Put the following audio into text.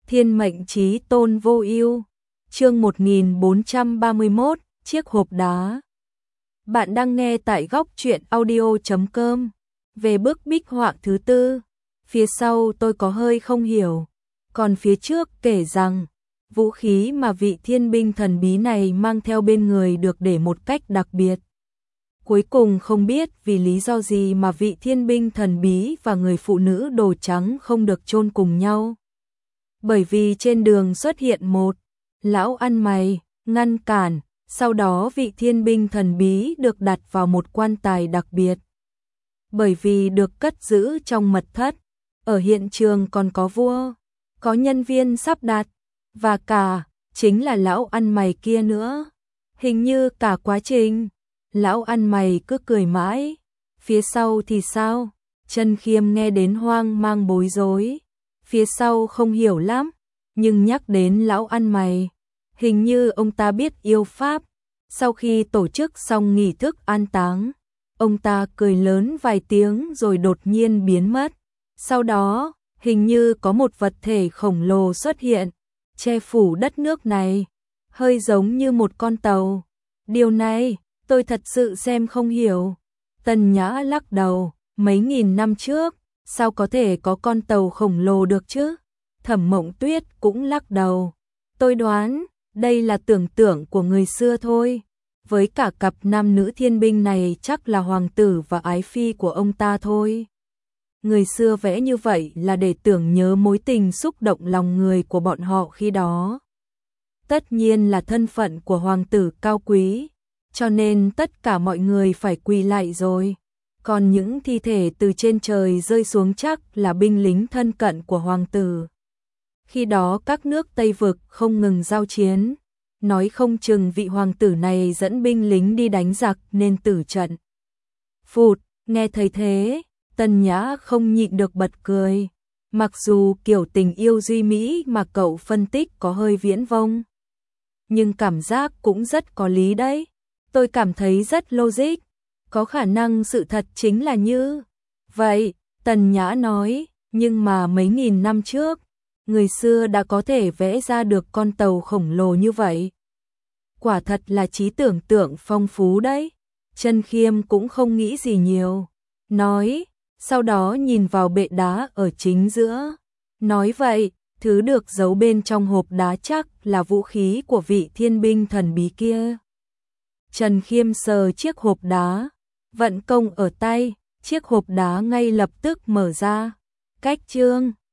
Thiên mệnh chí tôn vô ưu. Chương 1431, chiếc hộp đá. Bạn đang nghe tại góc truyện audio.com. Về bức bích họa thứ tư, phía sau tôi có hơi không hiểu, còn phía trước kể rằng vũ khí mà vị thiên binh thần bí này mang theo bên người được để một cách đặc biệt. Cuối cùng không biết vì lý do gì mà vị thiên binh thần bí và người phụ nữ đồ trắng không được chôn cùng nhau. Bởi vì trên đường xuất hiện một lão ăn mày, ngăn cản, sau đó vị thiên binh thần bí được đặt vào một quan tài đặc biệt. Bởi vì được cất giữ trong mật thất, ở hiện trường còn có vua, có nhân viên sắp đặt, và cả, chính là lão ăn mày kia nữa. Hình như cả quá trình, lão ăn mày cứ cười mãi, phía sau thì sao? Trần Khiêm nghe đến hoang mang bối rối, phía sau không hiểu lắm, nhưng nhắc đến lão ăn mày, hình như ông ta biết yêu pháp. Sau khi tổ chức xong nghi thức an táng, ông ta cười lớn vài tiếng rồi đột nhiên biến mất. Sau đó, hình như có một vật thể khổng lồ xuất hiện, che phủ đất nước này, hơi giống như một con tàu. Điều này, tôi thật sự xem không hiểu. Tần Nhã lắc đầu, mấy nghìn năm trước, sao có thể có con tàu khổng lồ được chứ? Thẩm Mộng Tuyết cũng lắc đầu. Tôi đoán, đây là tưởng tượng của người xưa thôi. Với cả cặp nam nữ thiên binh này chắc là hoàng tử và ái phi của ông ta thôi. Người xưa vẽ như vậy là để tưởng nhớ mối tình xúc động lòng người của bọn họ khi đó. Tất nhiên là thân phận của hoàng tử cao quý, cho nên tất cả mọi người phải quỳ lại rồi. Còn những thi thể từ trên trời rơi xuống chắc là binh lính thân cận của hoàng tử. Khi đó các nước Tây Vực không ngừng giao chiến, nói không chừng vị hoàng tử này dẫn binh lính đi đánh giặc nên tử trận. Phụt, nghe thấy thế, Tần Nhã không nhịn được bật cười. Mặc dù kiểu tình yêu duy mỹ mà cậu phân tích có hơi viễn vông, nhưng cảm giác cũng rất có lý đấy. Tôi cảm thấy rất logic, có khả năng sự thật chính là như vậy. Tần Nhã nói, nhưng mà mấy nghìn năm trước, người xưa đã có thể vẽ ra được con tàu khổng lồ như vậy. Quả thật là trí tưởng tượng phong phú đấy. Trần Khiêm cũng không nghĩ gì nhiều, nói, sau đó nhìn vào bệ đá ở chính giữa. Nói vậy, thứ được giấu bên trong hộp đá chắc là vũ khí của vị thiên binh thần bí kia. Trần Khiêm sờ chiếc hộp đá, vận công ở tay, chiếc hộp đá ngay lập tức mở ra. Cách chương